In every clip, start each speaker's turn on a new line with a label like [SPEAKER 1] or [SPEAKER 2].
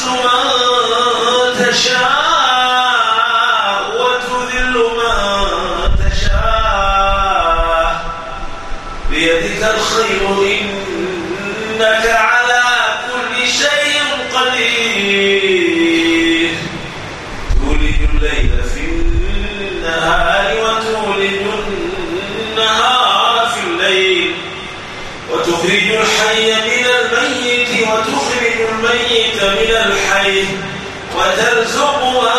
[SPEAKER 1] من تشاء وتذل من تشاء بيدك الخير إنك على كل شيء قدير تولج الليل في النهار وتولج النهار في الليل وتخرج الحي من الميت وتخرج الميت من الحي وترزق من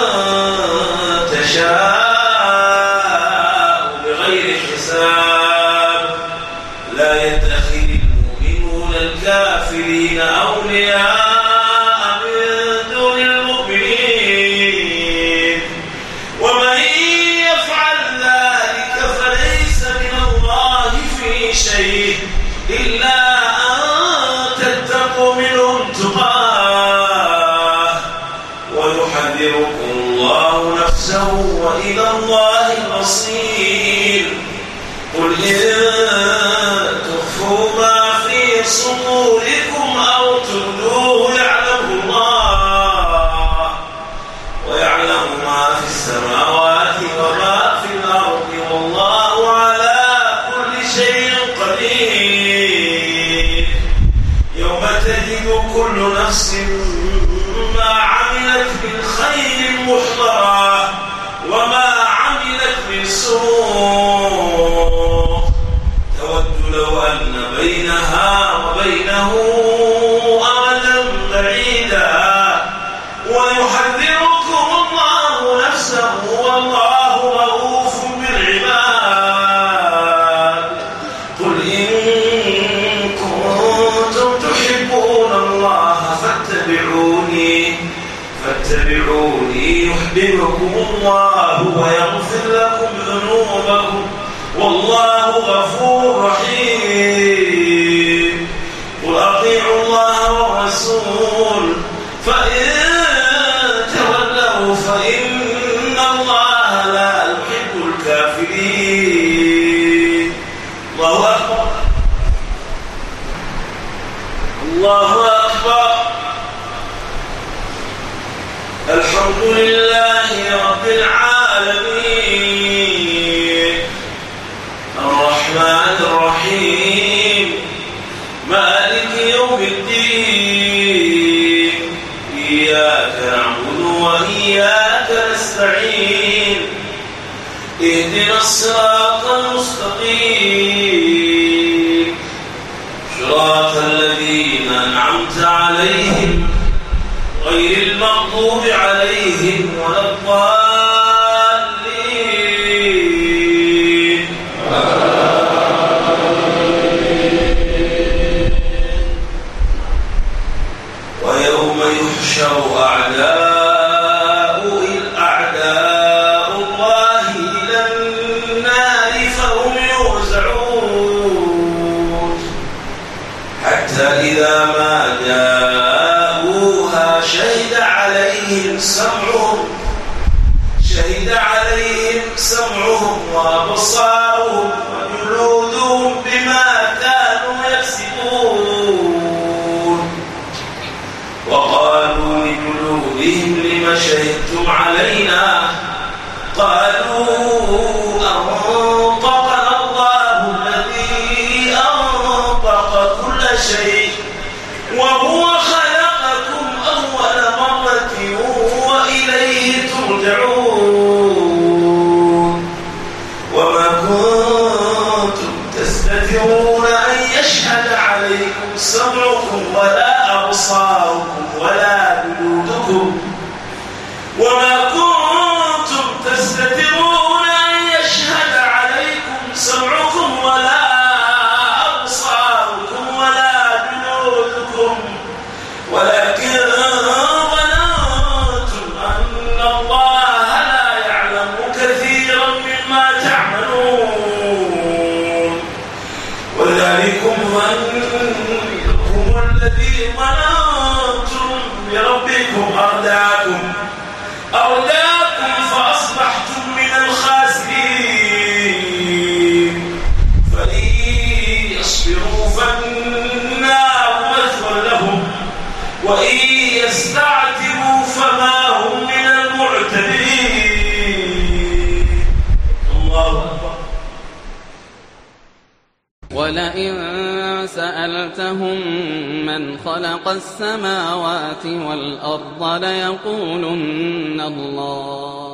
[SPEAKER 1] تشاء بغير حساب لا يتخذ المؤمنون الكافرين أولياء من دون المؤمنين ومن يفعل ذلك فليس من الله في شيء إلا أن تتقوا منهم تقاه ويحذركم الله نفسه وإلى الله المصير قل إن تخفوا ما في صدوركم أو تبدوه يعلمه الله ويعلم ما في السماوات وما في الأرض والله على كل شيء قدير يوم تجد كل نفس ما عملت من خير محضرا وما عملت من سوء تود لو أن بينها وبينه أمدا بعيدا ويحذركم الله نفسه والله رؤوف بالعباد قل إن كنتم تحبون الله فاتبعوني يحببكم الله ويغفر لكم ذنوبكم والله غفور رحيم قل أطيعوا الله والرسول فإن تولوا فإن الله لا يحب الكافرين الله أكبر الله أكبر الحمد لله رب العالمين الرحمن الرحيم مالك يوم الدين إياك نعبد وإياك نستعين اهدنا الصراط المستقيم صراط الذين أنعمت عليهم غير المغضوب عليهم ولا الضالين ويوم يحشر أعداء الله إلى النار فهم يوزعون حتى إذا ما جاءوها شهد عليهم سمعهم وأبصارهم وجلودهم بما كانوا يكسبون وقالوا لجلودهم لم شهدتم علينا قالوا أنطقنا الله الذي أنطق كل شيء وهو خلقكم أول مرة وإليه ترجعون وما كنتم تستترون أن يشهد عليكم سمعكم ولا أبصاركم ولا جلودكم وما كنتم تستترون أن يشهد عليكم سمعكم ولا أبصاركم ولا جلودكم ولكن ظننتم أن الله لا يعلم كثيرا مما تعملون وذلكم ظنكم الذي ظننتم بربكم أرداكم فأصبحتم من الخاسرين فإن يصبروا فالنار مثوى لهم وإن يستعتبوا
[SPEAKER 2] ولئن سألتهم من خلق السماوات والأرض ليقولن الله